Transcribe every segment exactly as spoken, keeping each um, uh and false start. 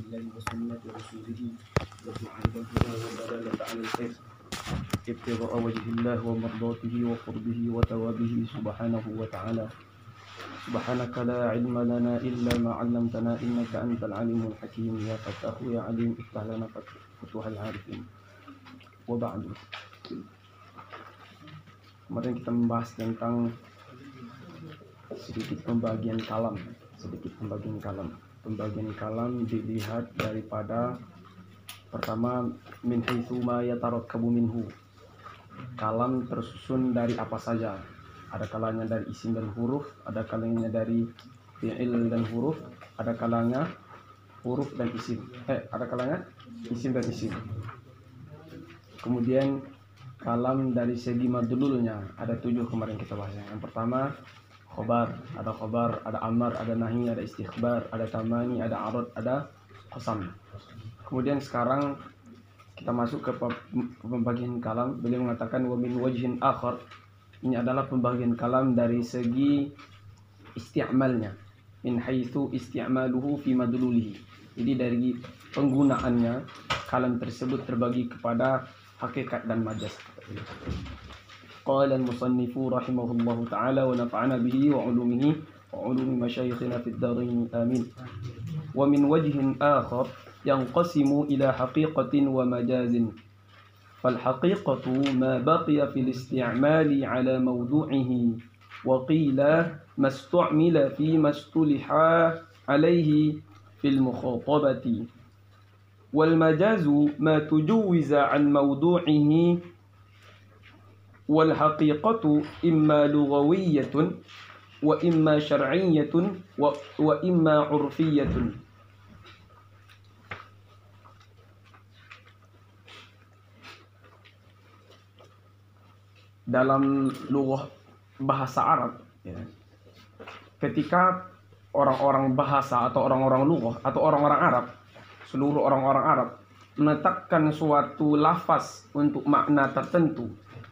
الله وسنة رسوله وجعل الهدى والضلالة على الخير ابتغاء وجه الله ومرضاته وقربه وثوابه سبحانه وتعالى. سبحانك لا علم لنا إلا ما علمتنا إنك أنت العليم الحكيم. يا فتاح يا عليم افتح لنا فتوح العارفين. وبعد, kemarin kita membahas tentang sedikit pembagian kalam, sedikit pembagian kalam. Pembagian kalam dilihat daripada pertama, min haitsu ma yatarakkabu minhu. Kalam tersusun dari apa saja. Ada kalanya dari isim dan huruf, ada kalanya dari fi'il dan huruf, ada kalanya huruf dan isim. Eh, ada kalanya isim dan isim. Kemudian kalam dari segi madlulnya ada tujuh kemarin kita bahas. Yang pertama khobar, ada khobar, ada amar, ada nahi, ada istikhbar, ada tamani, ada arad, ada qasam. Kemudian sekarang kita masuk ke pembagian kalam. Beliau mengatakan wa min wajhin akhar. Ini adalah pembagian kalam dari segi isti'malnya. Min haitsu isti'maluhu fi madlulihi. Jadi dari penggunaannya kalam tersebut terbagi kepada hakikat dan majaz. Qala al-musannifu rahimahullahu ta'ala wa nafa'ana bihi wa 'ulumihi wa 'ulumi masyayikhina fid dharain amin. Wa min wajhin akhar yanqasimu ila haqiqatin wa majazin. Fal haqiqatu ma baqiya fil isti'mali ala mawdu'ihi wa qila mastu'mila fi mastuliha alayhi fil mukhatabati. Wal majazu ma tujawwiza an mawdu'ihi wal haqiqatu imma lughawiyyatun wa imma syar'iyyatun wa, wa imma 'urfiyyatun. Dalam lughah bahasa Arab ya, ketika orang-orang bahasa atau orang-orang lughah atau orang-orang Arab, seluruh orang-orang Arab menetapkan suatu lafaz untuk makna tertentu,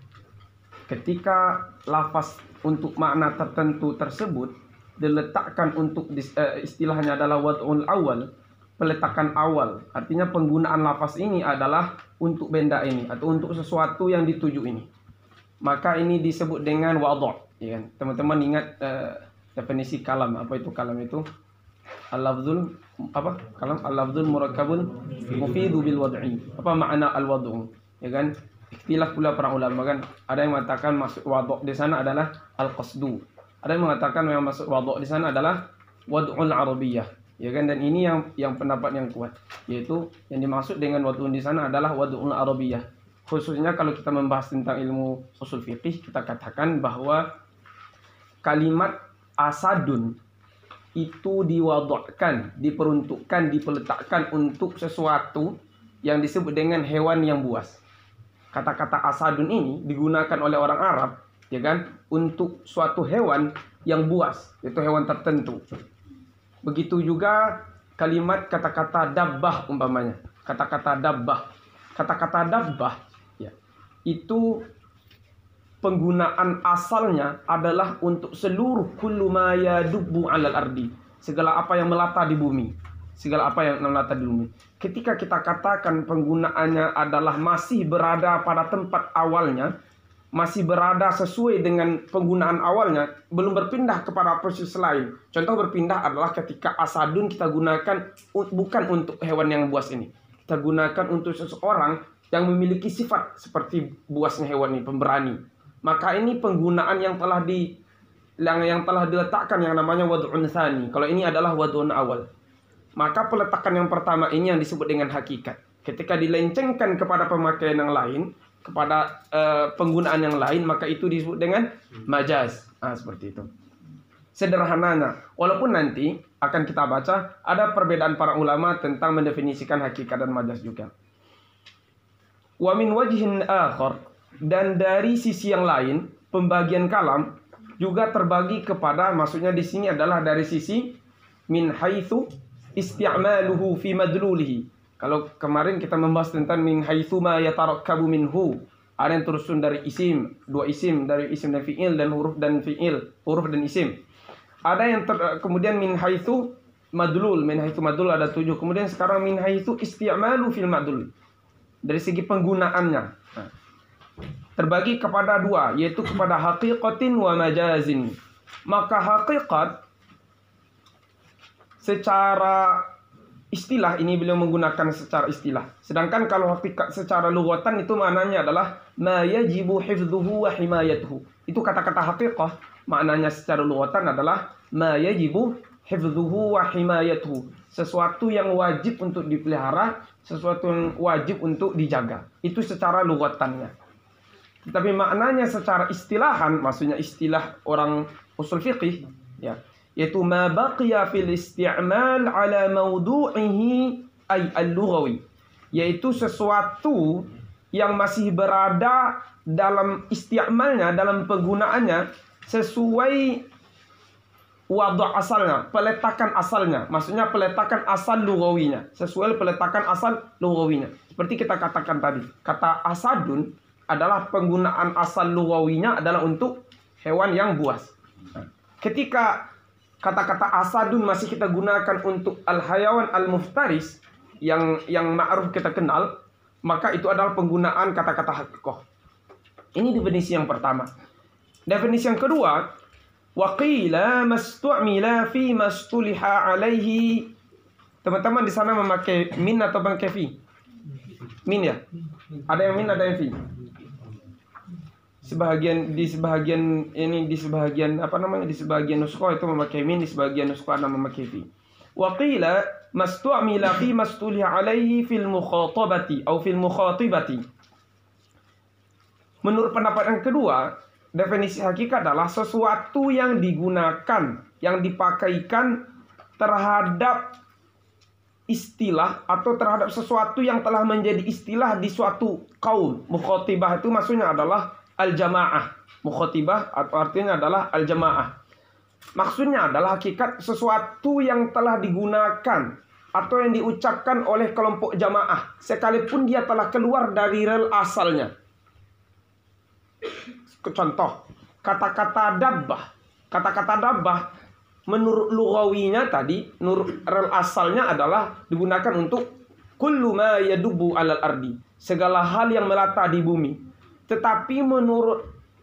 ketika lafaz untuk makna tertentu tersebut diletakkan untuk uh, istilahnya adalah wad'ul awal, peletakan awal. Artinya penggunaan lafaz ini adalah untuk benda ini atau untuk sesuatu yang dituju ini. Maka ini disebut dengan wadh', ya kan? Teman-teman ingat uh, definisi kalam. Apa itu kalam itu? Al-lafzul apa? Kalam al-lafzul murakkabun mufidu bil wad'i. Apa makna al-wad'u? Ya kan? Ikhtilaf pula para ulama kan. Ada yang mengatakan maksud wadh' di sana adalah al-qasdu. Ada yang mengatakan yang maksud wadh' di sana adalah wad'ul arabiyyah. Ya kan? Dan ini yang yang pendapat yang kuat, yaitu yang dimaksud dengan wad'un di sana adalah wad'ul arabiyyah. Khususnya kalau kita membahas tentang ilmu usul fiqih, kita katakan bahwa kalimat asadun itu diwadh'kan, diperuntukkan, diletakkan untuk sesuatu yang disebut dengan hewan yang buas. Kata-kata asadun ini digunakan oleh orang Arab, ya kan, untuk suatu hewan yang buas, yaitu hewan tertentu. Begitu juga kalimat kata-kata dabbah umpamanya. Kata-kata dabbah. Kata-kata dabbah ya, itu penggunaan asalnya adalah untuk seluruh kullu ma yadubbu 'alal ardi, segala apa yang melata di bumi, segala apa yang melata di bumi. Ketika kita katakan penggunaannya adalah masih berada pada tempat awalnya, masih berada sesuai dengan penggunaan awalnya, belum berpindah kepada posisi lain. Contoh berpindah adalah ketika asadun kita gunakan bukan untuk hewan yang buas ini, kita gunakan untuk seseorang yang memiliki sifat seperti buasnya hewan ini, pemberani. Maka ini penggunaan yang telah di yang, yang telah diletakkan yang namanya wad'un tsani. Kalau ini adalah wad'un awal. Maka peletakan yang pertama ini yang disebut dengan hakikat. Ketika dilencengkan kepada pemakaian yang lain, kepada uh, penggunaan yang lain, maka itu disebut dengan majaz. Nah, seperti itu. Sederhananya, walaupun nanti akan kita baca ada perbedaan para ulama tentang mendefinisikan hakikat dan majaz juga. Wa min wajhin akhar, dan dari sisi yang lain pembagian kalam juga terbagi kepada, maksudnya di sini adalah dari sisi min haitsu isti'maluhu fi madlulihi. Kalau kemarin kita membahas tentang min haitsu ma yatarakkabu minhu, ada yang tersusun dari isim, dua isim, dari isim dan fi'il dan huruf dan fi'il, huruf dan isim. Ada yang ter, kemudian min haitsu madlul, min haitsu madlul ada tujuh. Kemudian sekarang min haitsu isti'malu fil madlul. Dari segi penggunaannya. Nah, terbagi kepada dua, yaitu kepada haqiqatin wa majazin. Maka haqiqat secara istilah ini beliau menggunakan secara istilah. Sedangkan kalau hakikat secara lughatan itu maknanya adalah ma yajibu hifdzuhu wa himayatuhu. Itu kata-kata haqiqah maknanya secara lughatan adalah ma yajibu hifdzuhu wa himayatuhu. Sesuatu yang wajib untuk dipelihara, sesuatu yang wajib untuk dijaga. Itu secara lughatannya. Tapi maknanya secara istilahan, maksudnya istilah orang usul fiqih, ya, yaitu ma baqiya fil isti'mal ala mawdu'ihi ay al-lughawi, yaitu sesuatu yang masih berada dalam isti'malnya, dalam penggunaannya sesuai wadu' asalnya, peletakan asalnya, maksudnya peletakan asal lughawinya, sesuai peletakan asal lughawinya. Seperti kita katakan tadi, kata asadun adalah penggunaan asal lughawinya adalah untuk hewan yang buas. Ketika kata-kata asadun masih kita gunakan untuk al-hayawan al-muftaris yang yang ma'ruf kita kenal, maka itu adalah penggunaan kata-kata haqiqah. Ini definisi yang pertama. Definisi yang kedua, wa qila mastu'mila fi mastuliha alaihi. Teman-teman di sana memakai min atau memakai fi? Min ya? Ada yang min, ada yang fi. Sebahagian di sebahagian ini di sebahagian apa namanya di sebahagian nuskha itu memakai min, di sebahagian nuskha ada memakai fi. Wa qila mastu'mila fi mastuliha alaihi fil mukhatabati atau fil mukhatibati. Menurut pendapat yang kedua, definisi hakikat adalah sesuatu yang digunakan, yang dipakaikan terhadap istilah atau terhadap sesuatu yang telah menjadi istilah di suatu kaum. Mukhatibah itu maksudnya adalah al-jamaah. Mukhatibah atau artinya adalah al-jamaah. Maksudnya adalah hakikat sesuatu yang telah digunakan atau yang diucapkan oleh kelompok jamaah sekalipun dia telah keluar dari rel asalnya. Contoh, kata-kata dabbah. Kata-kata dabbah menurut lughawinya tadi, menurut rel asalnya adalah digunakan untuk kullu ma yadubbu 'alal ardi, segala hal yang melata di bumi. Tetapi menurut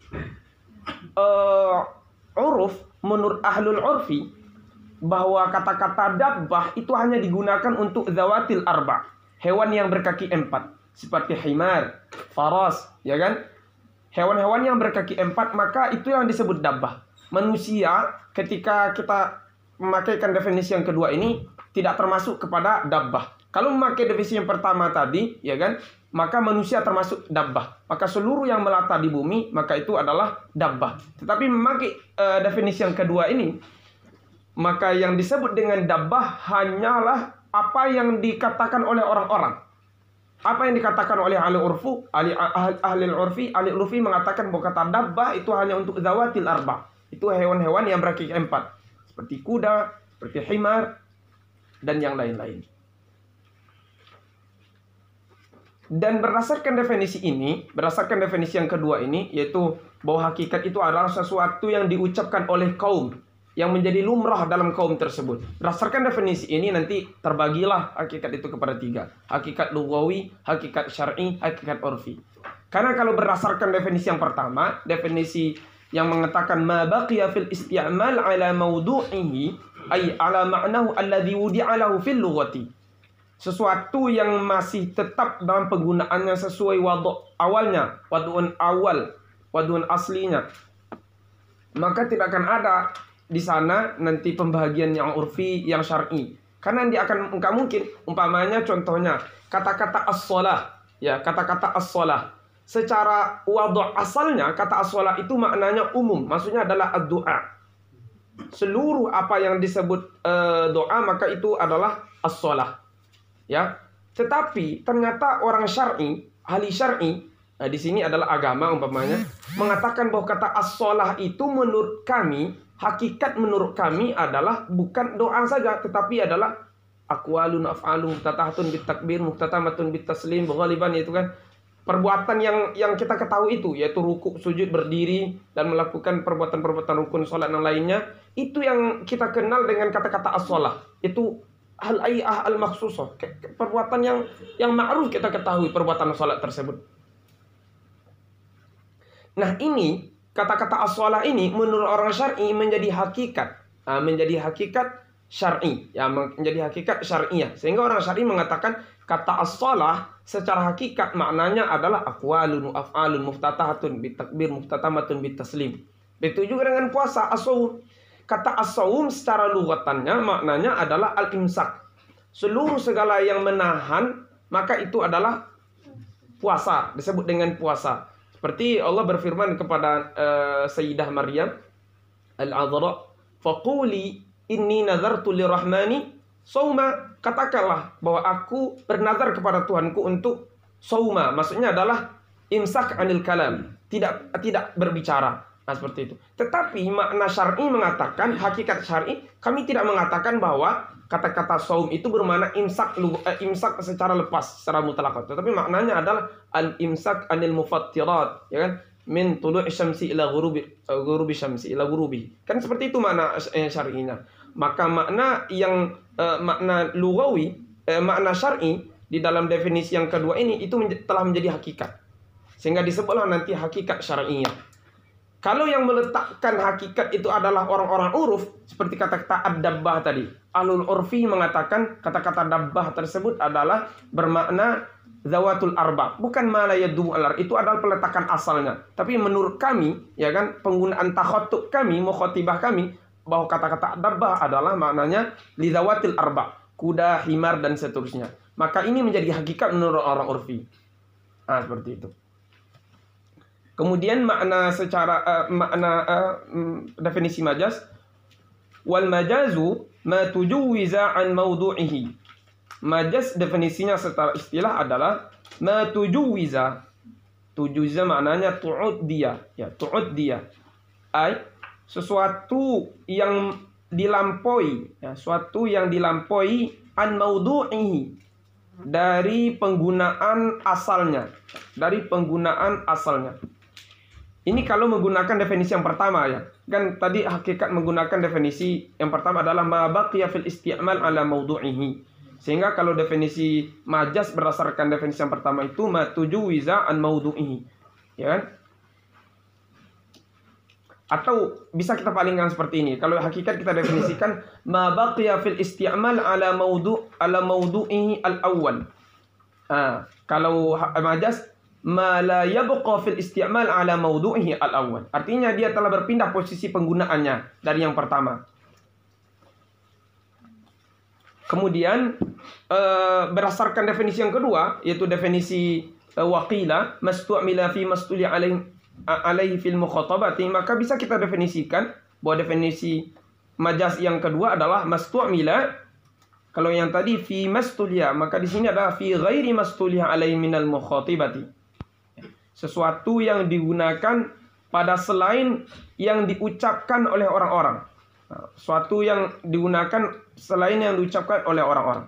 uh, uruf, menurut ahlul urfi, bahwa kata-kata dabbah itu hanya digunakan untuk zawatil arba, hewan yang berkaki empat, seperti himar, faras, ya kan? Hewan-hewan yang berkaki empat, maka itu yang disebut dabbah. Manusia ketika kita memakaikan definisi yang kedua ini tidak termasuk kepada dabbah. Kalau memakai definisi yang pertama tadi, ya kan, maka manusia termasuk dabbah. Maka seluruh yang melata di bumi, maka itu adalah dabbah. Tetapi memakai uh, definisi yang kedua ini, maka yang disebut dengan dabbah hanyalah apa yang dikatakan oleh orang-orang. Apa yang dikatakan oleh ahli urfu, ahli ahli, ahli urfi, ahli urfi mengatakan bahwa kata dabbah itu hanya untuk zawatil arba. Itu hewan-hewan yang berkaki empat, seperti kuda, seperti himar, dan yang lain-lain. Dan berdasarkan definisi ini, berdasarkan definisi yang kedua ini, yaitu bahwa hakikat itu adalah sesuatu yang diucapkan oleh kaum, yang menjadi lumrah dalam kaum tersebut. Berdasarkan definisi ini nanti terbagilah hakikat itu kepada tiga. Hakikat lughawi, hakikat syar'i, hakikat urfi. Karena kalau berdasarkan definisi yang pertama, definisi yang mengatakan ma baqiya fil isti'mal ala mawdu'ihi ay ala ma'nahu alladhi wudi'a lahu fil lughati. Sesuatu yang masih tetap dalam penggunaannya sesuai wadu' awalnya, wadu'un awal, wadu'un aslinya. Maka tidak akan ada di sana nanti pembahagian yang urfi, yang syar'i. Karena dia akan enggak mungkin, umpamanya contohnya kata-kata as-shalah, ya, kata-kata as-shalah. Secara wadu' asalnya kata as-shalah itu maknanya umum, maksudnya adalah ad-du'a. Seluruh apa yang disebut uh, doa maka itu adalah as-shalah. Ya, tetapi ternyata orang syar'i, ahli syar'i, nah di sini adalah agama umpamanya, mengatakan bahwa kata as-shalah itu menurut kami, hakikat menurut kami adalah bukan doa saja, tetapi adalah aqwalun af'alun muftatahatun bitakbir muftatamatun bitaslim, ghaliban itu kan perbuatan yang yang kita ketahui itu, yaitu rukuk, sujud, berdiri, dan melakukan perbuatan-perbuatan rukun sholat yang lainnya, itu yang kita kenal dengan kata-kata as-shalah. Itu al-ayyah al-makhsusah, perbuatan yang yang ma'ruf kita ketahui perbuatan sholat tersebut. Nah ini, kata-kata as-shalah ini menurut orang syar'i menjadi hakikat, nah, menjadi hakikat syar'i, ya, menjadi hakikat syar'iyah. Sehingga orang syar'i mengatakan kata as-shalah secara hakikat maknanya adalah aqwalun wa af'alun muftatahatun bitakbir muftatamatun bitaslim. Begitu juga dengan puasa as-shaum. Kata as-shaum secara lugatannya maknanya adalah al-imsak. Seluruh segala yang menahan, maka itu adalah puasa, disebut dengan puasa. Seperti Allah berfirman kepada uh, Sayyidah Maryam al-Adhra, faquli inni nazartu lirahmani sauma, katakanlah bahwa aku bernazar kepada Tuhanku untuk sauma, maksudnya adalah imsak anil kalam, tidak tidak berbicara. Nah, seperti itu. Tetapi makna syar'i mengatakan, hakikat syar'i, kami tidak mengatakan bahwa kata-kata saum itu bermakna imsak eh, imsak secara lepas, secara mutlak. Tetapi maknanya adalah al-imsak anil mufattirat, ya kan? Min tulu'i syamsi ila ghurubi uh, ghurubi syamsi ila ghurubi. Kan seperti itu makna eh, syar'inya. Maka makna yang uh, makna lugawi, uh, makna syar'i di dalam definisi yang kedua ini itu menj telah menjadi hakikat. Sehingga disebutlah nanti hakikat syar'iyah. Kalau yang meletakkan hakikat itu adalah orang-orang uruf, seperti kata-kata ad-dabbah tadi. Ahlul urfi mengatakan kata-kata dabbah tersebut adalah bermakna zawatul arba, bukan ma la yadum alar, itu adalah peletakan asalnya. Tapi menurut kami, ya kan, penggunaan takhattub kami, mukhatibah kami, bahwa kata-kata dabbah adalah maknanya lizawatil arba, kuda, himar, dan seterusnya. Maka ini menjadi hakikat menurut orang urfi. Nah, seperti itu. Kemudian makna secara uh, makna uh, definisi majaz, wal majazu ma tujawwiza an mawdu'ihi. Majaz definisinya secara istilah adalah ma tujawwiza. Tujawwiza maknanya tu'ud dia, ya, tu'ud dia. Ai sesuatu yang dilampaui, ya, sesuatu yang dilampaui an mawdu'ihi, dari penggunaan asalnya, dari penggunaan asalnya. Ini kalau menggunakan definisi yang pertama, ya. Kan tadi hakikat menggunakan definisi yang pertama adalah ma baqiya fil isti'mal ala mawdu'ihi. Sehingga kalau definisi majaz berdasarkan definisi yang pertama itu ma tujawwiza an mawdu'ihi. Ya kan? Atau bisa kita palingkan seperti ini. Kalau hakikat kita definisikan ma baqiya fil isti'mal ala mawdu' ala mawdu'ihi al-awwal. Ah, kalau majaz ma la yabqa fil isti'mal ala mawdu'ihi al-awwal. Artinya dia telah berpindah posisi penggunaannya dari yang pertama. Kemudian uh, berdasarkan definisi yang kedua, yaitu definisi uh, waqila mastu'mila fi mastuli alaihi alaihi fil mukhatabati, maka bisa kita definisikan bahwa definisi majaz yang kedua adalah mastu'mila. Kalau yang tadi fi mastulia, maka di sini adalah fi ghairi mastulia alaihi minal mukhatibati. Sesuatu yang digunakan pada selain yang diucapkan oleh orang-orang. Sesuatu yang digunakan selain yang diucapkan oleh orang-orang.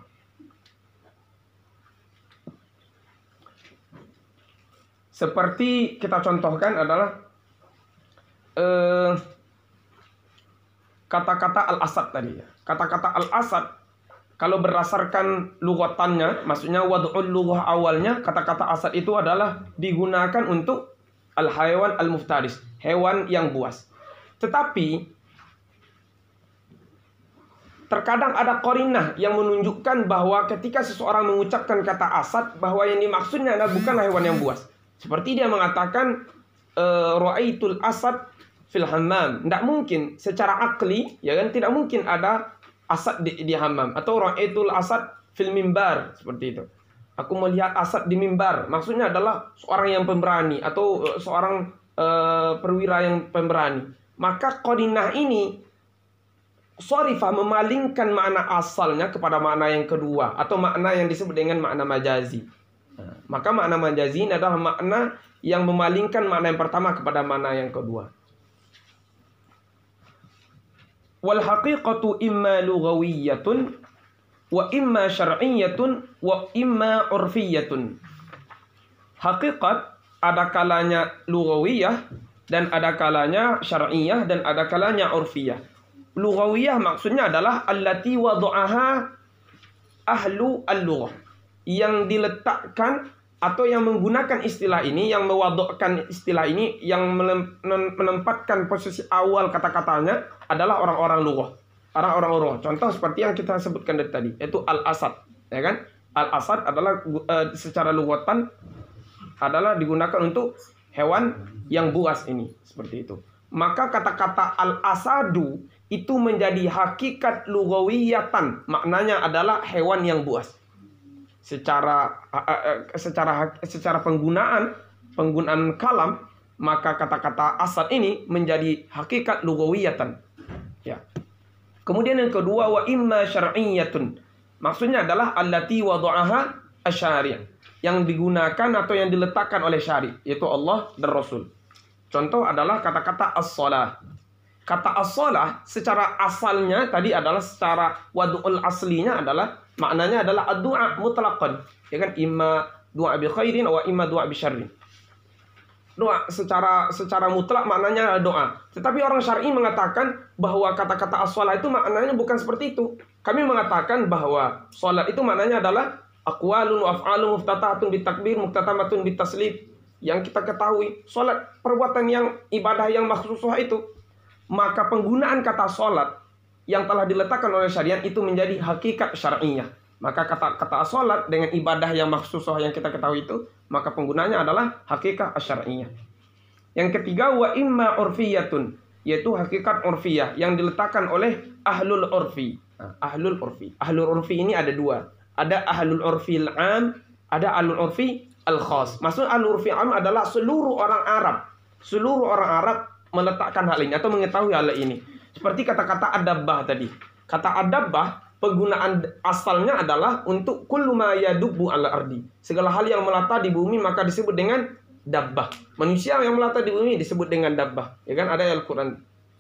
Seperti kita contohkan adalah kata-kata eh, al-asad tadi. Kata-kata al-asad, kalau berdasarkan lugatannya, maksudnya wad'ul lughah awalnya, kata-kata asad itu adalah digunakan untuk al-hayawan al-muftaris, hewan yang buas. Tetapi terkadang ada qarinah yang menunjukkan bahwa ketika seseorang mengucapkan kata asad, bahwa yang dimaksudnya adalah bukan hewan yang buas. Seperti dia mengatakan ra'aitul asad fil hammam. Tidak mungkin secara akli, ya kan, tidak mungkin ada asad di, di hammam. Atau ra'aitul asad fil mimbar, seperti itu. Aku melihat asad di mimbar, maksudnya adalah seorang yang pemberani atau uh, seorang uh, perwira yang pemberani. Maka qarinah ini sharifah memalingkan makna asalnya kepada makna yang kedua, atau makna yang disebut dengan makna majazi. Nah, maka makna majazi ini adalah makna yang memalingkan makna yang pertama kepada makna yang kedua. Wal haqiqatu imma lughawiyatun wa imma syar'iyyatun wa imma urfiyyatun. Hakikat ada kalanya lughawiyah dan ada kalanya syar'iyah dan ada kalanya urfiyah. Lughawiyah maksudnya adalah allati wada'aha ahlu al-lughah, yang diletakkan atau yang menggunakan istilah ini, yang mewadokkan istilah ini, yang menempatkan posisi awal kata-katanya adalah orang-orang lughah. Orang-orang lughah. Contoh seperti yang kita sebutkan dari tadi, yaitu al-asad, ya kan? Al-asad adalah uh, secara lughatan adalah digunakan untuk hewan yang buas ini, seperti itu. Maka kata-kata al-asadu itu menjadi hakikat lughawiyatan, maknanya adalah hewan yang buas. Secara uh, secara secara penggunaan penggunaan kalam, maka kata-kata asad ini menjadi hakikat lughawiyatan. Ya. Kemudian yang kedua, wa imma syar'iyyatun. Maksudnya adalah allati wada'aha asyari', yang digunakan atau yang diletakkan oleh syari', yaitu Allah dan Rasul. Contoh adalah kata-kata as-shalah. Kata as-shalah secara asalnya tadi adalah secara wadu'ul aslinya adalah maknanya adalah ad-du'a mutlaqan, ya kan, imma du'a bi khairin wa imma du'a bi syarrin. Doa secara secara mutlak maknanya doa. Tetapi orang syar'i mengatakan bahwa kata-kata as-shalah itu maknanya bukan seperti itu. Kami mengatakan bahwa salat itu maknanya adalah aqwalun wa af'alun muftatahatun bitakbir muftatamatun bitaslim. Yang kita ketahui, salat perbuatan yang ibadah yang makhsusah itu. Maka penggunaan kata salat yang telah diletakkan oleh syariat itu menjadi hakikat syar'iyah. Maka kata-kata salat dengan ibadah yang makhsusah yang kita ketahui itu, maka penggunanya adalah hakikat syar'iyah. Yang ketiga, wa imma urfiyatun, yaitu hakikat urfiyah yang diletakkan oleh ahlul urfi. Nah, ahlul urfi. Ahlul urfi ini ada dua. Ada ahlul urfi al-am, ada ahlul urfi al-khas. Maksud ahlul urfi al-am adalah seluruh orang Arab. Seluruh orang Arab meletakkan hal ini atau mengetahui hal ini. Seperti kata-kata adabbah tadi. Kata adabbah penggunaan asalnya adalah untuk kullu ma yadubbu ala ardi. Segala hal yang melata di bumi maka disebut dengan dabbah. Manusia yang melata di bumi disebut dengan dabbah. Ya kan, ada Al-Qur'an.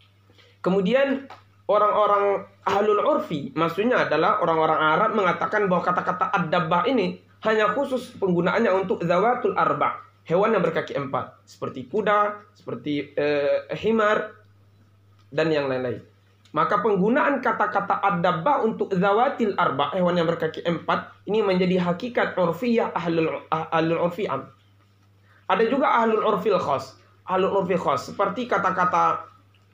Kemudian orang-orang ahlul urfi maksudnya adalah orang-orang Arab mengatakan bahwa kata-kata ad-dabbah ini hanya khusus penggunaannya untuk zawatul arba', hewan yang berkaki empat, seperti kuda, seperti eh, himar dan yang lain-lain. Maka penggunaan kata-kata ad-dabbah untuk zawatil arba', hewan yang berkaki empat, ini menjadi hakikat urfiyah ahlul ahlul urfi am. Ada juga ahlul urfil khas. Ahlul urfi khas seperti kata-kata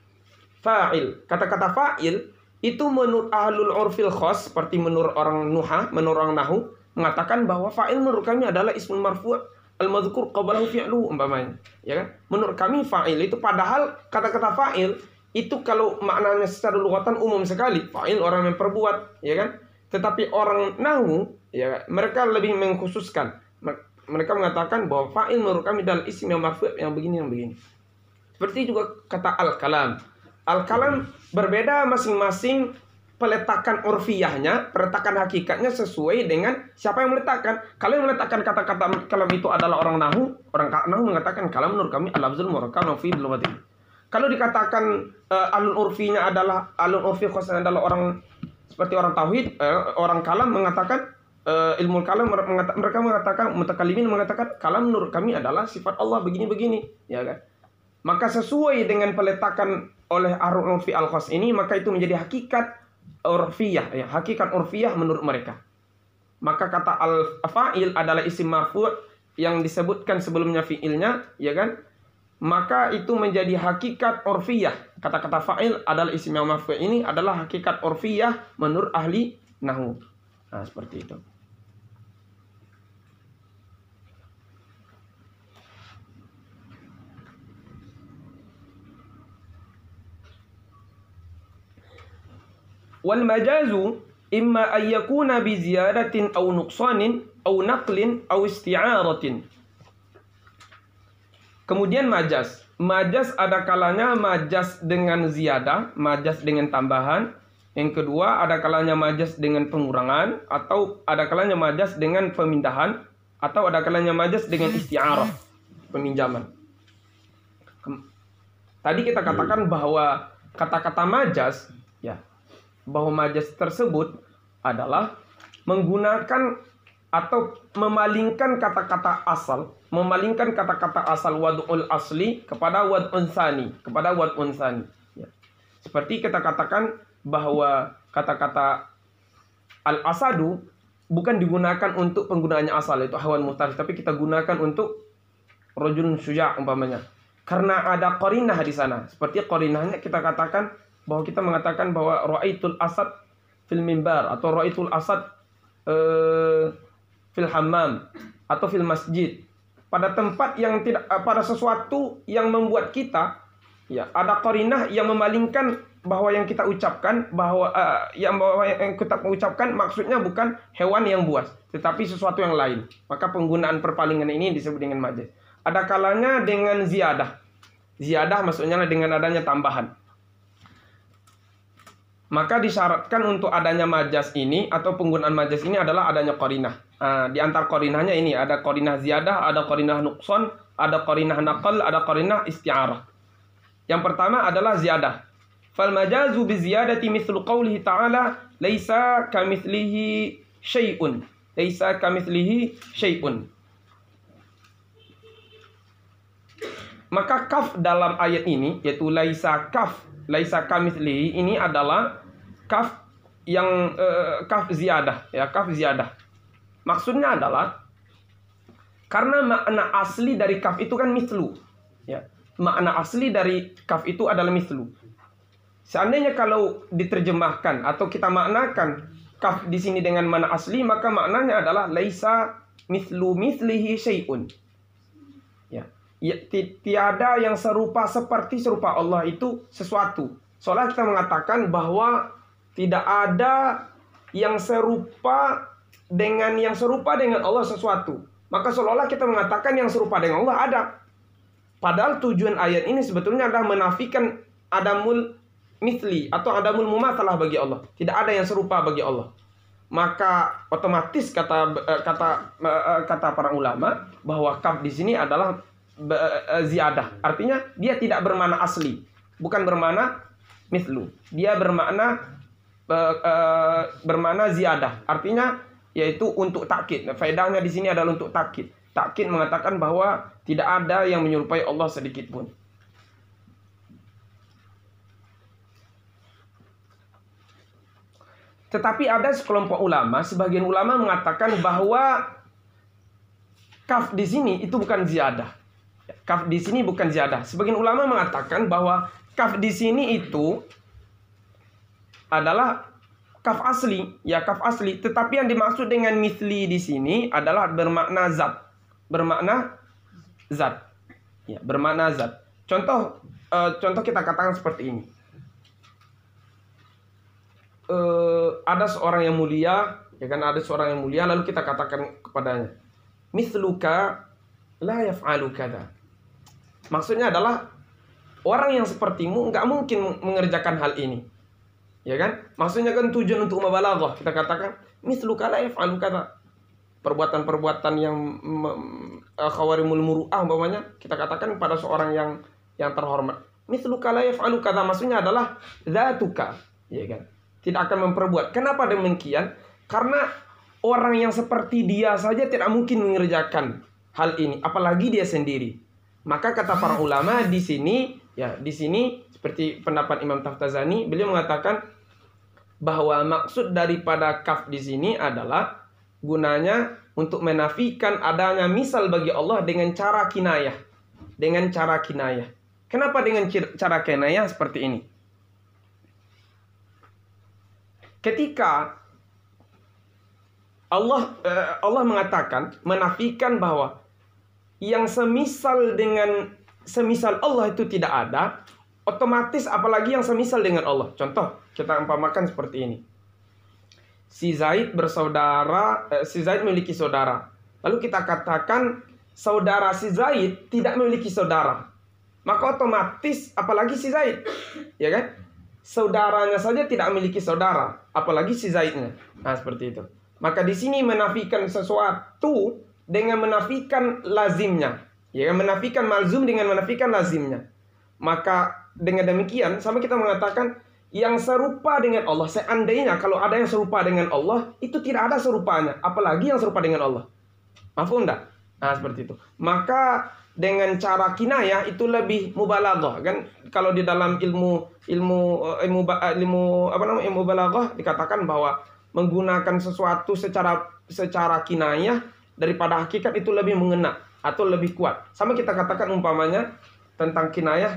fa'il. Kata-kata fa'il itu menurut ahlul urfil khas, seperti menurut orang nuha, menurut orang nahu, mengatakan bahwa fa'il menurut kami adalah ismul marfu' al-madhkur qablahu fi'luhu umpamanya. Ya kan? Menurut kami fa'il itu, padahal kata-kata fa'il itu kalau maknanya secara lughatan umum sekali, fa'il orang yang perbuat, ya kan? Tetapi orang nahu, ya, mereka lebih mengkhususkan. Mereka mengatakan bahwa fa'il menurut kami adalah isim yang marfu' yang begini yang begini. Seperti juga kata al-kalam. Al-kalam berbeda masing-masing peletakan urfiyahnya, peletakan hakikatnya sesuai dengan siapa yang meletakkan. Kalau yang meletakkan kata-kata kalam itu adalah orang nahu, orang nahu mengatakan kalam menurut kami al-lafzul murakkab fi al-lughati. Kalau dikatakan uh, alun urfinya adalah alun urfi khasnya adalah orang seperti orang tauhid, uh, orang kalam mengatakan uh, ilmu kalam mengata, mereka mengatakan mutakallimin mengatakan kalam menurut kami adalah sifat Allah begini-begini, ya kan? Maka sesuai dengan peletakan oleh alun urfi al-khas ini, maka itu menjadi hakikat urfiyah, ya, hakikat urfiyah menurut mereka. Maka kata al-fa'il adalah isim marfu' yang disebutkan sebelumnya fi'ilnya, ya kan? Maka itu menjadi hakikat urfiyah. Kata-kata fa'il adalah isim yang marfu' ini adalah hakikat urfiyah menurut ahli nahwu. Nah, seperti itu. Wal majazu imma an yakuna bi ziyadatin aw nuqsanin aw naqlin aw isti'aratin. Kemudian majas. Majas ada kalanya majas dengan ziyadah, majas dengan tambahan. Yang kedua, ada kalanya majas dengan pengurangan, atau ada kalanya majas dengan pemindahan, atau ada kalanya majas dengan isti'arah, peminjaman. Tadi kita katakan bahwa kata-kata majas, ya, bahwa majas tersebut adalah menggunakan atau memalingkan kata-kata asal, memalingkan kata-kata asal wad'ul asli kepada wad'un tsani, kepada wad'un tsani. Ya. Seperti kita katakan bahwa kata-kata al-asadu bukan digunakan untuk penggunaannya asal, itu hawan muftaris, tapi kita gunakan untuk rajulun syuja' umpamanya. Karena ada qarinah di sana. Seperti qarinahnya kita katakan bahwa kita mengatakan bahwa ra'aitul asad fil mimbar atau ra'aitul asad uh, fil hammam atau fil masjid, pada tempat yang tidak, pada sesuatu yang membuat kita, ya, ada qarinah yang memalingkan bahwa yang kita ucapkan bahwa uh, yang bahwa yang kita ucapkan maksudnya bukan hewan yang buas, tetapi sesuatu yang lain. Maka penggunaan perpalingan ini disebut dengan majaz. Ada kalanya dengan ziyadah. Ziyadah maksudnya dengan adanya tambahan. Maka disyaratkan untuk adanya majaz ini atau penggunaan majaz ini adalah adanya qarinah. Nah, di antara qarinahnya ini ada qarinah ziyadah, ada qarinah nuqsan, ada qarinah naqal, ada qarinah isti'arah. Yang pertama adalah ziyadah. Fal majazu bi ziyadati mithlu qawlihi ta'ala laisa kamitslihi syai'un. Laisa kamitslihi syai'un. Maka kaf dalam ayat ini yaitu laisa kaf, laisa kamitslihi ini adalah kaf yang uh, kaf ziyadah, ya, kaf ziyadah. Maksudnya adalah karena makna asli dari kaf itu kan mislu, ya. Makna asli dari kaf itu adalah mislu. Seandainya kalau diterjemahkan atau kita maknakan kaf di sini dengan makna asli, maka maknanya adalah laisa mislu mislihi syai'un. Ya. Ya, tiada yang serupa seperti serupa Allah itu sesuatu. Soalnya kita mengatakan bahwa tidak ada yang serupa dengan yang serupa dengan Allah sesuatu. Maka seolah-olah kita mengatakan yang serupa dengan Allah ada. Padahal tujuan ayat ini sebetulnya adalah menafikan adamul mithli atau adamul mumatsalah bagi Allah. Tidak ada yang serupa bagi Allah. Maka otomatis kata kata kata para ulama bahwa kaf di sini adalah ziyadah. Artinya dia tidak bermakna asli, bukan bermakna mithlu. Dia bermakna bermakna ziyadah. Artinya yaitu untuk takkid. Faedahnya di sini adalah untuk takkid. Takkid mengatakan bahwa tidak ada yang menyerupai Allah sedikit pun. Tetapi ada sekelompok ulama, sebagian ulama mengatakan bahwa kaf di sini itu bukan ziyadah. Kaf di sini bukan ziyadah. Sebagian ulama mengatakan bahwa kaf di sini itu adalah kaf asli, ya, kaf asli. Tetapi yang dimaksud dengan misli di sini adalah bermakna zat, bermakna zat, ya, bermakna zat. Contoh, uh, contoh kita katakan seperti ini. Uh, ada seorang yang mulia, ya kan, ada seorang yang mulia, lalu kita katakan kepadanya, misluka la yaf'alu kada. Maksudnya adalah orang yang sepertimu nggak mungkin mengerjakan hal ini. Ya kan? Maksudnya kan tujuan untuk mubalaghah. Kita katakan misluka la yaf'alu kada. Perbuatan-perbuatan yang uh, khawarimul muru'ah umpamanya kita katakan pada seorang yang yang terhormat. Misluka la yaf'alu kada maksudnya adalah zatuka, ya kan? Tidak akan memperbuat. Kenapa demikian? Karena orang yang seperti dia saja tidak mungkin mengerjakan hal ini, apalagi dia sendiri. Maka kata para ulama di sini, ya, di sini seperti pendapat Imam Taftazani, beliau mengatakan bahwa maksud daripada kaf di sini adalah gunanya untuk menafikan adanya misal bagi Allah dengan cara kinayah. Dengan cara kinayah. Kenapa dengan cara kinayah seperti ini? Ketika Allah eh, Allah mengatakan, menafikan bahwa yang semisal dengan semisal Allah itu tidak ada, otomatis apalagi yang semisal dengan Allah. Contoh, kita umpamakan seperti ini. Si Zaid bersaudara, eh, si Zaid memiliki saudara. Lalu kita katakan saudara si Zaid tidak memiliki saudara. Maka otomatis apalagi si Zaid, ya kan? Saudaranya saja tidak memiliki saudara, apalagi si Zaidnya. Nah, seperti itu. Maka di sini menafikan sesuatu dengan menafikan lazimnya, ya, menafikan malzum dengan menafikan lazimnya. Maka dengan demikian sama kita mengatakan yang serupa dengan Allah, seandainya kalau ada yang serupa dengan Allah, itu tidak ada serupanya, apalagi yang serupa dengan Allah. Mafhum enggak? Nah, seperti itu. Maka dengan cara kinayah itu lebih mubalaghah kan. Kalau di dalam ilmu ilmu ilmu ilmu apa namanya ilmu balaghah dikatakan bahwa menggunakan sesuatu secara secara kinayah daripada hakikat itu lebih mengena atau lebih kuat. Sama kita katakan umpamanya tentang kinayah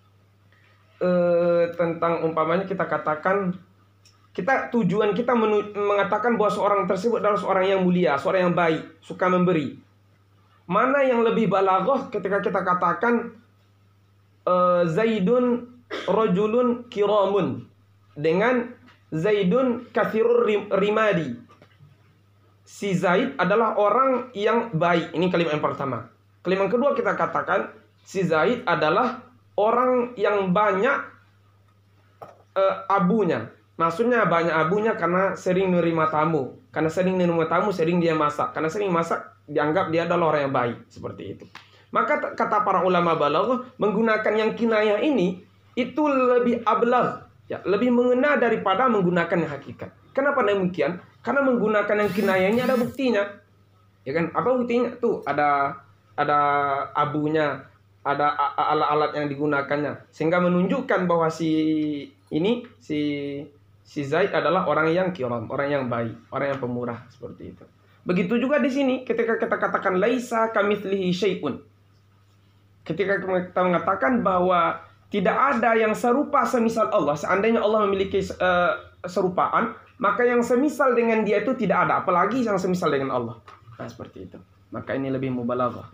eh, tentang umpamanya kita katakan kita tujuan kita mengatakan bahwa seorang tersebut adalah seorang yang mulia, seorang yang baik, suka memberi. Mana yang lebih balaghah ketika kita katakan uh, Zaidun rajulun kiramun dengan Zaidun kathirur rimadi. Si Zaid adalah orang yang baik. Ini kalimat yang pertama. Kalimat kedua kita katakan si Zaid adalah orang yang banyak uh, abunya. Maksudnya banyak abunya karena sering menerima tamu. Karena sering menerima tamu, sering dia masak. Karena sering masak, dianggap dia adalah orang yang baik. Seperti itu. Maka kata para ulama balaghah, menggunakan yang kinayah ini, itu lebih ablagh. Ya, lebih mengena daripada menggunakan yang hakikat. Kenapa demikian? Karena menggunakan yang kinayah ini ada buktinya. Ya kan? Apa buktinya? Tuh, ada ada abunya, ada alat-alat yang digunakannya. Sehingga menunjukkan bahwa si ini, si Si Zaid adalah orang yang kiram, orang yang baik, orang yang pemurah, seperti itu. Begitu juga di sini ketika kita katakan laisa kamitslihi syai'un. Ketika kita mengatakan bahwa tidak ada yang serupa semisal Allah, seandainya Allah memiliki uh, serupaan, maka yang semisal dengan dia itu tidak ada, apalagi yang semisal dengan Allah. Nah, seperti itu. Maka ini lebih mubalaghah.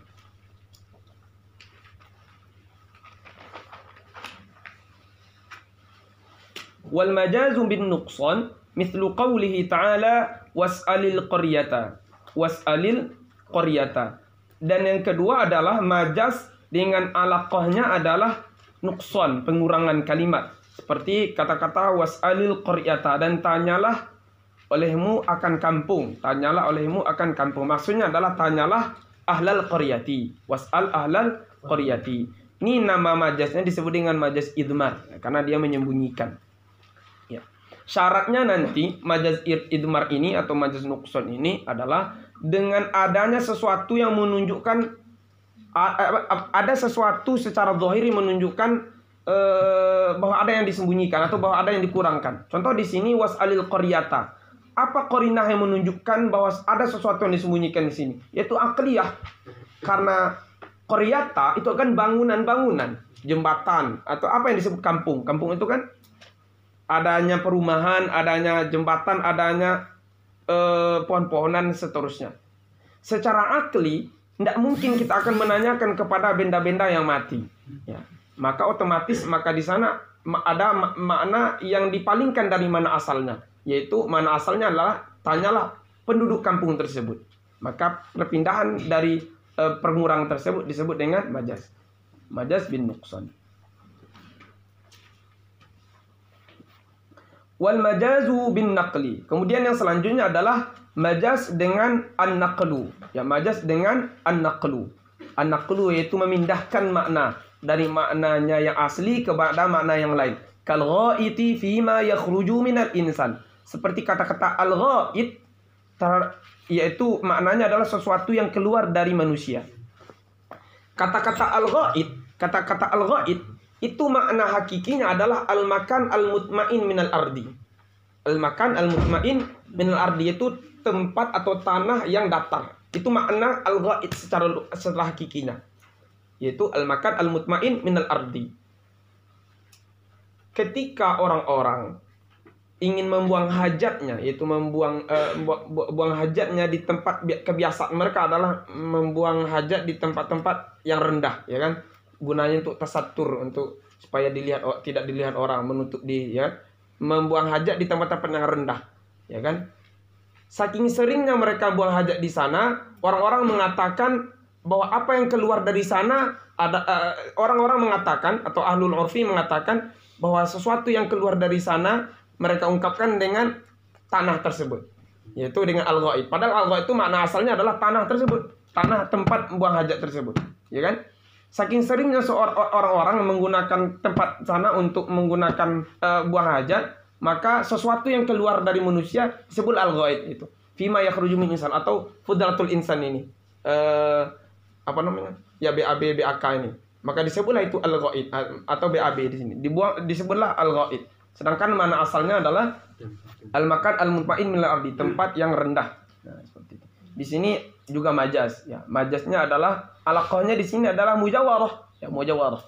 Wal majazu bin nuqsan mithlu qawlihi ta'ala was'alil qaryata was'alil qaryata. Dan yang kedua adalah majaz dengan alaqahnya adalah nuqsan, pengurangan kalimat, seperti kata-kata was'alil qaryata, dan tanyalah olehmu akan kampung, tanyalah olehmu akan kampung. Maksudnya adalah tanyalah ahlal qaryati, was'al ahlal qaryati. Ini nama majaznya disebut dengan majaz idmar karena dia menyembunyikan. Syaratnya nanti majaz idmar ini atau majaz nuqsan ini adalah dengan adanya sesuatu yang menunjukkan ada sesuatu secara zahiri menunjukkan eh, bahwa ada yang disembunyikan atau bahwa ada yang dikurangkan. Contoh di sini was'alil qaryata. Apa qarinah yang menunjukkan bahwa ada sesuatu yang disembunyikan di sini? Yaitu aqliyah. Karena qaryata itu kan bangunan-bangunan, jembatan atau apa yang disebut kampung. Kampung itu kan adanya perumahan, adanya jembatan, adanya eh, pohon-pohonan, seterusnya. Secara akli, tidak mungkin kita akan menanyakan kepada benda-benda yang mati. Ya. Maka otomatis, maka di sana ada makna yang dipalingkan dari mana asalnya. Yaitu mana asalnya adalah, tanyalah penduduk kampung tersebut. Maka perpindahan dari eh, pengurangan tersebut disebut dengan majaz. Majaz bin nuqsan. Wal majazu bin naqli. Kemudian yang selanjutnya adalah majaz dengan an-naqlu. Ya, majaz dengan an-naqlu. An-naqlu yaitu memindahkan makna dari maknanya yang asli kepada makna yang lain. Kal ghaiti fi ma yakhruju minal insan. Seperti kata-kata al-ghait, yaitu maknanya adalah sesuatu yang keluar dari manusia. Kata-kata al-ghait, kata-kata al-ghait itu makna hakikinya adalah al-makan al-mutmain minal ardi. Al-makan al-mutmain minal ardi itu tempat atau tanah yang datar. Itu makna al-ghaid secara secara hakikinya. Yaitu al-makan al-mutmain minal ardi. Ketika orang-orang ingin membuang hajatnya, yaitu membuang uh, bu buang hajatnya di tempat, kebiasaan mereka adalah membuang hajat di tempat-tempat yang rendah, ya kan? Gunanya untuk tasatur, untuk supaya dilihat, tidak dilihat orang, menutup diri, ya. Membuang hajat di tempat-tempat yang rendah, ya kan? Saking seringnya mereka buang hajat di sana, orang-orang mengatakan bahwa apa yang keluar dari sana ada orang-orang uh, mengatakan atau ahlul urfi mengatakan bahwa sesuatu yang keluar dari sana mereka ungkapkan dengan tanah tersebut, yaitu dengan al-ghaid. Padahal al-ghaid itu makna asalnya adalah tanah tersebut, tanah tempat buang hajat tersebut, ya kan? Saking seringnya seorang orang-orang menggunakan tempat sana untuk menggunakan uh, buang hajat, maka sesuatu yang keluar dari manusia disebut al-ghaid itu. Fima yakhruju min insan atau fudratul insan ini. Uh, apa namanya? Ya B A B B A K ini. Maka disebutlah itu al-ghaid atau B A B di sini. Dibuang disebutlah al-ghaid. Sedangkan mana asalnya adalah al-makan al-mutmain min al-ardi, tempat yang rendah. Nah, seperti itu. Di sini juga majaz, ya. Majaznya adalah alaqahnya di sini adalah mujawarah, ya, mujawarah.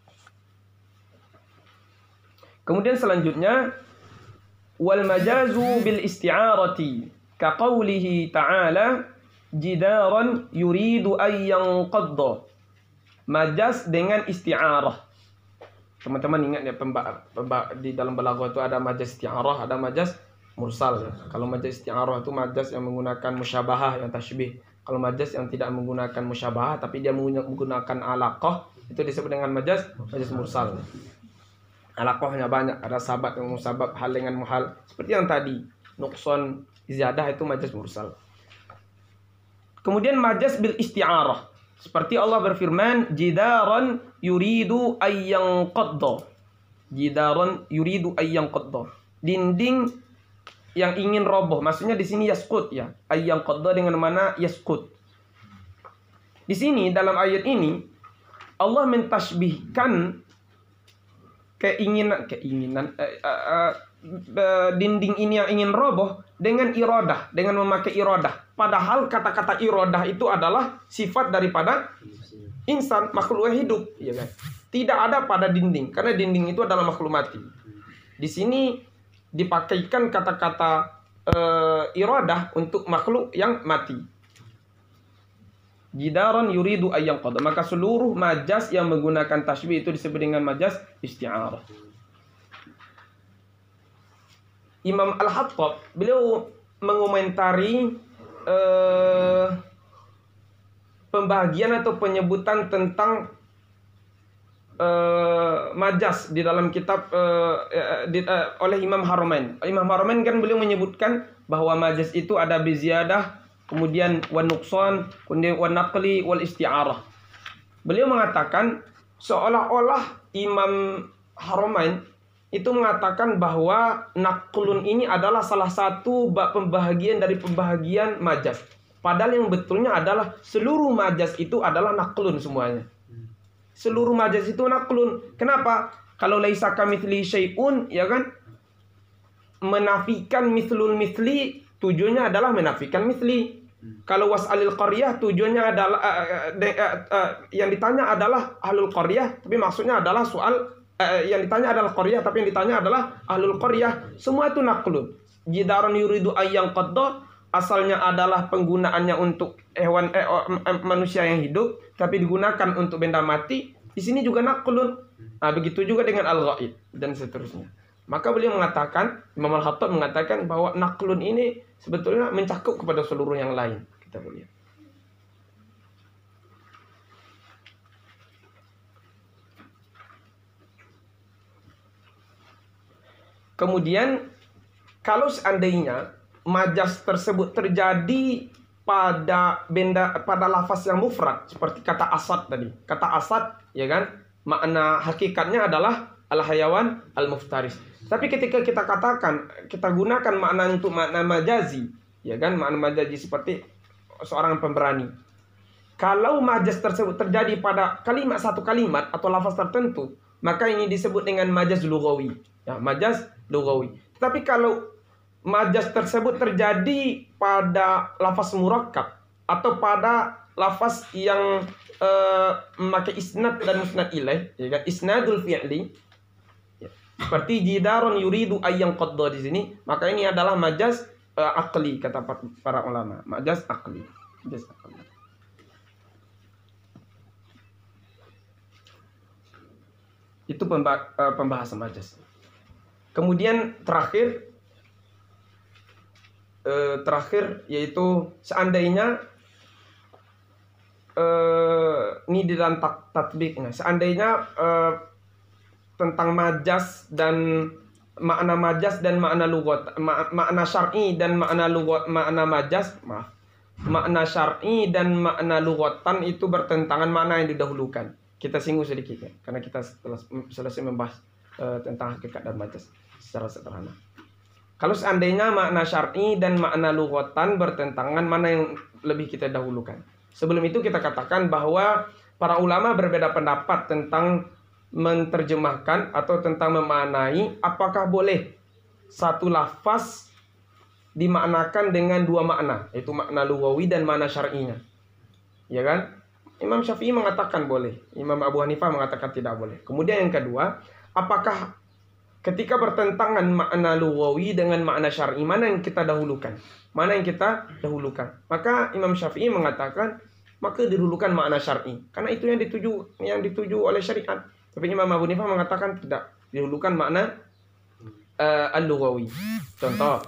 Kemudian selanjutnya wal majazu bil isti'arati ka qawlihi ta'ala jidaran yuridu an yanqadda. Majaz dengan isti'arah. Teman-teman ingat ya, pemba, pemba, di dalam balaghah itu ada majaz isti'arah, ada majaz mursal. Ya. Kalau majaz isti'arah itu majaz yang menggunakan musyabahah, yang tasybih. Kalau majaz yang tidak menggunakan musyabahah tapi dia menggunakan alaqah, itu disebut dengan majaz majaz mursal. Alaqahnya banyak, ada sabab yang musabab, hal dengan muhal. Seperti yang tadi, nuqsan ziyadah itu majaz mursal. Kemudian majaz bil isti'arah. Seperti Allah berfirman, jidaran yuridu ayyan qadda. Jidaran yuridu ayyan qadda. Dinding yang ingin roboh, maksudnya di sini yaskut ya. Ayyan qadda dengan mana yaskut. Di sini dalam ayat ini Allah mentasbihkan keinginan keinginan uh, uh, uh, dinding ini yang ingin roboh dengan iradah, dengan memakai iradah. Padahal kata-kata iradah itu adalah sifat daripada insan, makhluk yang hidup, ya kan? Tidak ada pada dinding, karena dinding itu adalah makhluk mati. Di sini dipakaikan kata-kata uh, iradah untuk makhluk yang mati. Jidaran yuridu ayyan qadha. Maka seluruh majaz yang menggunakan tasybih itu disebut dengan majaz isti'arah. Imam Al-Hattab beliau mengomentari uh, pembagian atau penyebutan tentang Uh, majaz di dalam kitab uh, uh, di, uh, oleh Imam Haramain. Imam Haramain kan beliau menyebutkan bahwa majaz itu ada biziyadah, kemudian wan nuqsan, kemudian wan naqli wal isti'arah. Beliau mengatakan seolah-olah Imam Haramain itu mengatakan bahwa naqlun ini adalah salah satu bab pembahagian dari pembahagian majaz. Padahal yang betulnya adalah seluruh majaz itu adalah naqlun semuanya. Seluruh majaz itu naqlun. Kenapa? Kalau laisa kamitsli syai'un, ya kan? Menafikan mithlul mithli tujuannya adalah menafikan mithli. Kalau was'alil qaryah tujuannya adalah uh, uh, de, uh, uh, yang ditanya adalah ahlul qaryah, tapi maksudnya adalah soal uh, yang ditanya adalah qaryah, tapi yang ditanya adalah ahlul qaryah. Semua itu naqlun. Jidaran yuridu ayyan qadda, asalnya adalah penggunaannya untuk hewan eh, manusia yang hidup, tapi digunakan untuk benda mati. Di sini juga naqlun. Nah, begitu juga dengan al-ghaid dan seterusnya. Maka beliau mengatakan, Imam Al-Hattab mengatakan bahwa naqlun ini sebetulnya mencakup kepada seluruh yang lain. Kita lihat. Kemudian kalau seandainya majaz tersebut terjadi pada benda pada lafaz yang mufrad seperti kata asad tadi. Kata asad, ya kan? Makna hakikatnya adalah al-hayawan al-muftaris. Tapi ketika kita katakan, kita gunakan makna untuk makna majazi, ya kan? Makna majazi seperti seorang pemberani. Kalau majaz tersebut terjadi pada kalimat satu kalimat atau lafaz tertentu, maka ini disebut dengan majaz lughawi. Ya, majaz lughawi. Tetapi kalau majaz tersebut terjadi pada lafaz murakkab atau pada lafaz yang uh, memakai isnad dan musnad ilaih, ya kan? Isnadul fi'li. Ya. Seperti jidarun yuridu ayyan qadda di sini, maka ini adalah majaz uh, aqli kata para ulama. Majaz aqli. Majaz aqli. Itu pemba uh, pembahasan majaz. Kemudian terakhir Uh, terakhir yaitu seandainya uh, ini di dalam tatbiknya, seandainya uh, tentang majaz dan makna majaz dan makna lugat, ma makna syar'i dan makna lugat, makna majaz, maaf, makna syar'i dan makna lugatan itu bertentangan, mana yang didahulukan. kita singgung sedikit ya, karena kita setelah selesai membahas uh, tentang hakikat dan majaz secara sederhana. Kalau seandainya makna syar'i dan makna lughatan bertentangan, mana yang lebih kita dahulukan? Sebelum itu kita katakan bahwa para ulama berbeda pendapat tentang menerjemahkan atau tentang memaknai apakah boleh satu lafaz dimaknakan dengan dua makna, yaitu makna lughawi dan makna syar'inya. Ya kan? Imam Syafi'i mengatakan boleh, Imam Abu Hanifah mengatakan tidak boleh. Kemudian yang kedua, apakah ketika bertentangan makna lughawi dengan makna syar'i, mana yang kita dahulukan? Mana yang kita dahulukan? Maka Imam Syafi'i mengatakan maka didahulukan makna syar'i, karena itu yang dituju yang dituju oleh syariat. Tapi Imam Abu Hanifah mengatakan tidak, didahulukan makna uh, al-lughawi. Contoh,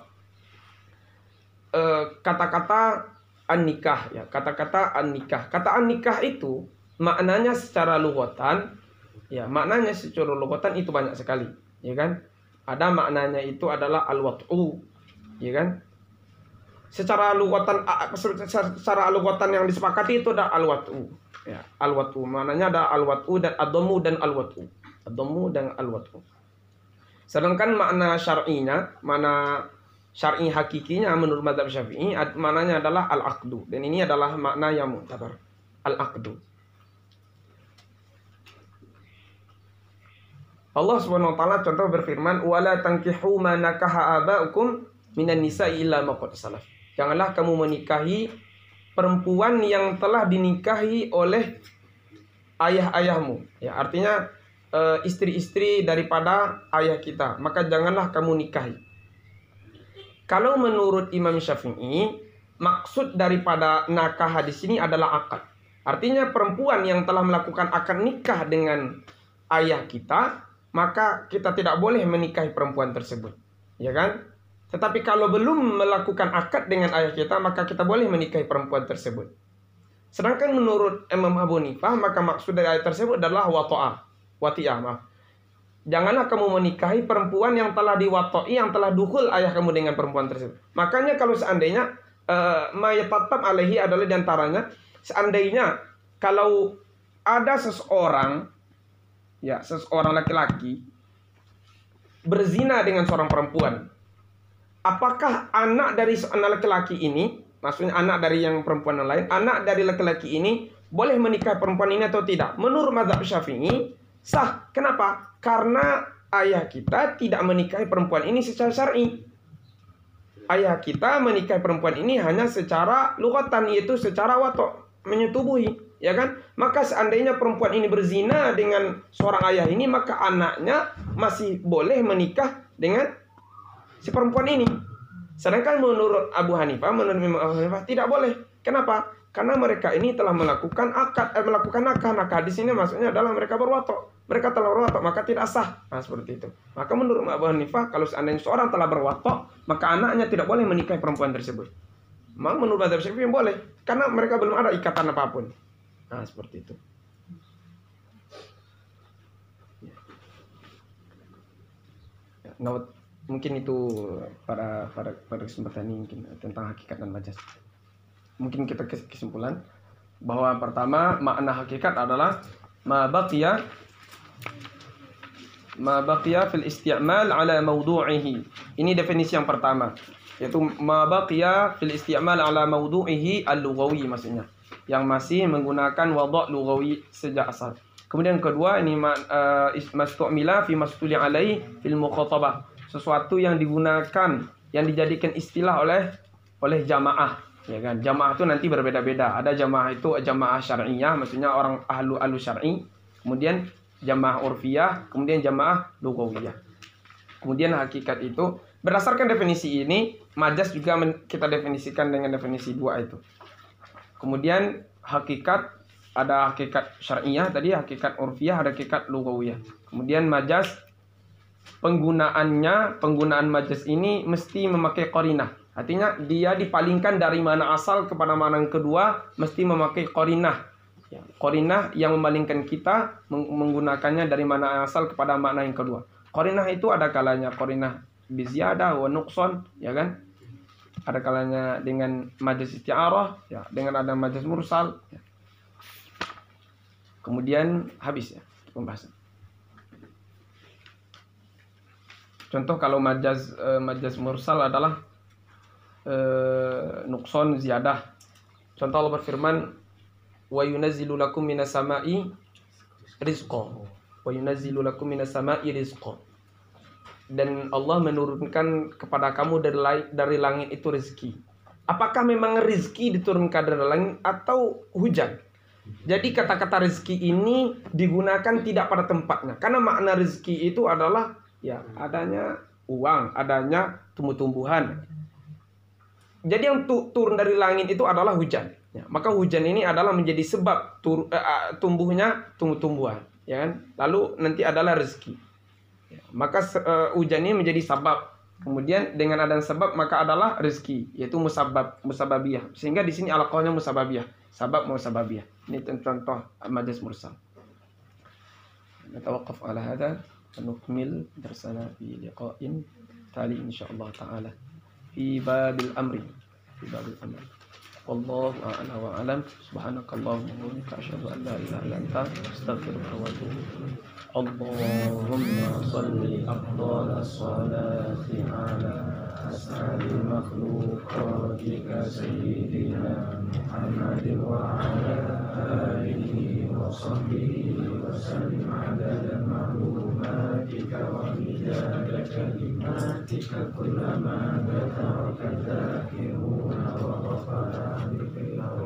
uh, kata-kata an-nikah ya, kata-kata an-nikah. Kata an-nikah itu maknanya secara lughatan ya, maknanya secara lughatan itu banyak sekali, ya kan? Ada maknanya itu adalah al-wat'u, ya kan? Secara lughatan, secara lughatan yang disepakati itu ada al-wat'u. Ya, al-wat'u maknanya ada al-wat'u dan ad-dhammu dan al-wat'u. Ad-dhammu dan al-wat'u. Sedangkan makna syar'inya, makna syar'i hakikinya menurut mazhab Syafi'i, maknanya adalah al-aqdu, dan ini adalah makna yang mu'tabar, al-aqdu. Allah Subhanahu wa taala contoh berfirman, "Wala tankihu ma nakaha aba'ukum minan nisa'i illa ma qad salaf." Janganlah kamu menikahi perempuan yang telah dinikahi oleh ayah-ayahmu. Ya, artinya e, istri-istri daripada ayah kita, maka janganlah kamu nikahi. Kalau menurut Imam Syafi'i, maksud daripada nakah di sini adalah akad. Artinya perempuan yang telah melakukan akad nikah dengan ayah kita, maka kita tidak boleh menikahi perempuan tersebut, ya kan? Tetapi kalau belum melakukan akad dengan ayah kita, maka kita boleh menikahi perempuan tersebut. Sedangkan menurut Imam Abu Hanifah, maka maksud dari ayat tersebut adalah wata'ah, wati'ah, maaf. Janganlah kamu menikahi perempuan yang telah diwata'i, yang telah dukhul ayah kamu dengan perempuan tersebut. Makanya kalau seandainya uh, mayatatab alaihi adalah diantaranya, seandainya kalau ada seseorang, ya seseorang laki-laki berzina dengan seorang perempuan, apakah anak dari anak laki-laki ini, maksudnya anak dari yang perempuan yang lain, anak dari laki-laki ini boleh menikah perempuan ini atau tidak? Menurut mazhab Syafi'i sah. Kenapa? Karena ayah kita tidak menikahi perempuan ini secara syar'i. Ayah kita menikahi perempuan ini hanya secara lughatan, yaitu secara wato', menyetubuhi, ya kan? Maka seandainya perempuan ini berzina dengan seorang ayah ini, maka anaknya masih boleh menikah dengan si perempuan ini. Sedangkan menurut Abu Hanifah, menurut Imam Abu Hanifah tidak boleh. Kenapa? Karena mereka ini telah melakukan akad, eh, melakukan nakah. Nakah di sini maksudnya adalah mereka berwatok. Mereka telah berwatok, maka tidak sah. Nah, seperti itu. Maka menurut Abu Hanifah, kalau seandainya seorang telah berwatok, maka anaknya tidak boleh menikahi perempuan tersebut. Maka menurut mazhab Syafi'i boleh, karena mereka belum ada ikatan apapun. Nah, seperti itu. Ya, nggak, mungkin itu pada pada pada kesempatan ini mungkin tentang hakikat dan majaz. Mungkin kita kesimpulan bahwa pertama makna hakikat adalah ma baqiya ma baqiya fil isti'mal ala mawdu'ihi. Ini definisi yang pertama, yaitu ma baqiya fil isti'mal ala mawdu'ihi al-lughawi, maksudnya yang masih menggunakan wada' lughawi sejak asal. Kemudian kedua, ini uh, mastu'mila fi mastuli alai fil mukhatabah, sesuatu yang digunakan, yang dijadikan istilah oleh oleh jamaah, ya kan? Jamaah itu nanti berbeda-beda. Ada jamaah itu jamaah syar'iyah, maksudnya orang ahlu ahlu syar'i. Kemudian jamaah urfiyah, kemudian jamaah lughawiyah. Kemudian hakikat itu berdasarkan definisi ini, majaz juga kita definisikan dengan definisi dua itu. Kemudian hakikat, ada hakikat syar'iyah tadi, hakikat urfiyah, ada hakikat lughawiyah. Kemudian majaz, penggunaannya, penggunaan majaz ini mesti memakai qarinah. Artinya dia dipalingkan dari mana asal kepada mana yang kedua, mesti memakai qarinah. Ya, qarinah yang memalingkan kita menggunakannya dari mana asal kepada makna yang kedua. Qarinah itu ada kalanya qarinah biziyadah wa nuqsan, ya kan? Ada kalanya dengan majaz isti'arah, ya, dengan ada majaz mursal, ya. Kemudian habis ya pembahasan. Contoh kalau majaz eh, majaz mursal adalah eh, nukson ziyadah. Contoh Allah berfirman, wa yunazzilu lakum minas sama'i rizqa. Wa yunazzilu lakum minas sama'i rizqa. Dan Allah menurunkan kepada kamu dari dari langit itu rezeki. Apakah memang rezeki diturunkan dari langit atau hujan? Jadi kata-kata rezeki ini digunakan tidak pada tempatnya. Karena makna rezeki itu adalah ya adanya uang, adanya tumbuh-tumbuhan. Jadi yang turun dari langit itu adalah hujan. Ya, maka hujan ini adalah menjadi sebab tur, uh, tumbuhnya tumbuh-tumbuhan. Ya kan? Lalu nanti adalah rezeki. Ya, maka uh, hujan ini menjadi sebab. Kemudian dengan adanya sebab maka adalah rezeki, yaitu musabab, musababiyah. Sehingga di sini alaqahnya musababiyah, sabab musababiyah. Ini contoh majaz mursal. Natawaqaf ala hadha wa nukmil darsana fi liqa'in tali insyaallah taala fi babil amri, fi babil amri. Wallahu a'lam wa a'lam. Subhanakallahumma wa bihamdika asyhadu an la ilaha illa anta astaghfiruka wa atubu ilaik. Allahumma salli afdal as-salati ala as'alil makhluqatika sayyidina Muhammadin wa ala alihi wa sahbihi wa sallim adada ma'lumatika wa midada kalimatika kullama dhakaraka dhakiruna wa ghafara bika